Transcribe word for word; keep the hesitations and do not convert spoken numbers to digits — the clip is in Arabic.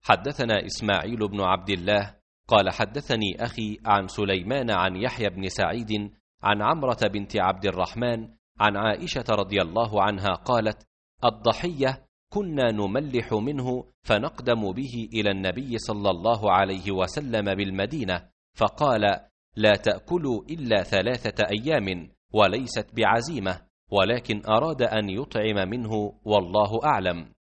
حدثنا إسماعيل بن عبد الله قال حدثني أخي عن سليمان عن يحيى بن سعيد عن عمرة بنت عبد الرحمن عن عائشة رضي الله عنها قالت: الضحية كنا نملح منه فنقدم به إلى النبي صلى الله عليه وسلم بالمدينة، فقال: لا تأكلوا إلا ثلاثة أيام، وليست بعزيمة، ولكن أراد أن يطعم منه والله أعلم.